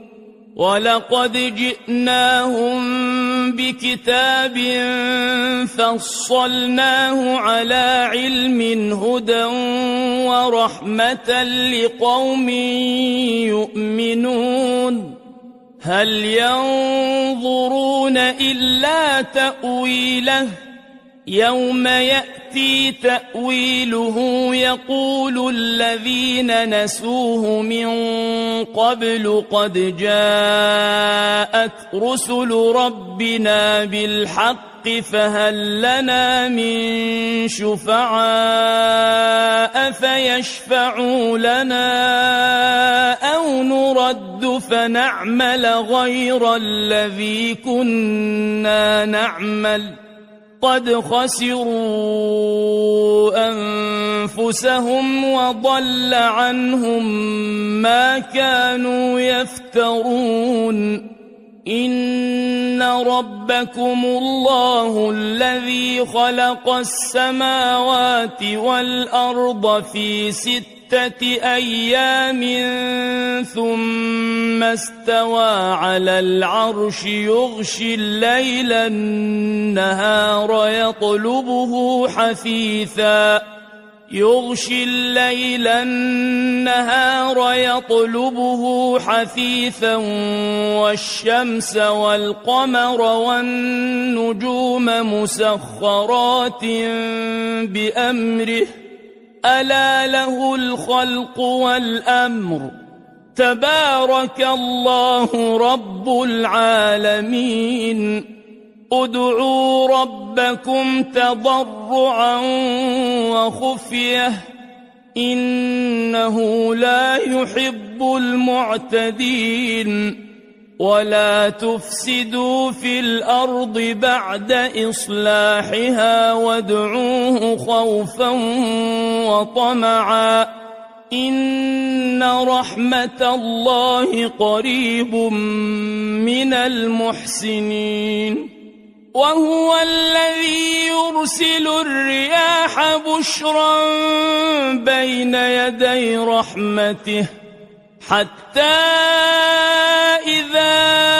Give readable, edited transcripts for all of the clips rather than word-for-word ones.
ولقد جئناهم بكتاب فصلناه على علم هدى ورحمة لقوم يؤمنون هل ينظرون إلا تأويله يوم يأتي تأويله يقول الذين نسوه من قبل قد جاءت رسل ربنا بالحق فهل لنا من شفعاء فيشفعوا لنا أو نرد فنعمل غير الذي كنا نعمل قد خسروا أنفسهم وضل عنهم ما كانوا يفترون إن ربكم الله الذي خلق السماوات والأرض في 6 أيام ثم استوى على العرش يغشي الليل النهار يطلبه حثيثا والشمس والقمر والنجوم مسخرات بأمره ألا له الخلق والأمر تبارك الله رب العالمين ادعوا ربكم تضرعا وخفية إنه لا يحب المعتدين ولا تفسدوا في الأرض بعد إصلاحها وادعوه خوفا وطمعا إن رحمة الله قريب من المحسنين وهو الذي يرسل الرياح بشرا بين يدي رحمته حتى إذا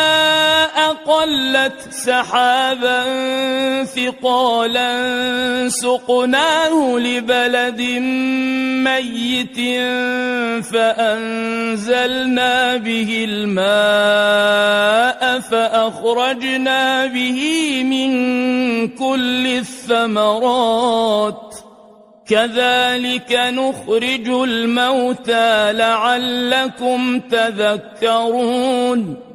أقلت سحابا ثقالا سقناه لبلد ميت فأنزلنا به الماء فأخرجنا به من كل الثمرات كذلك نخرج الموتى لعلكم تذكرون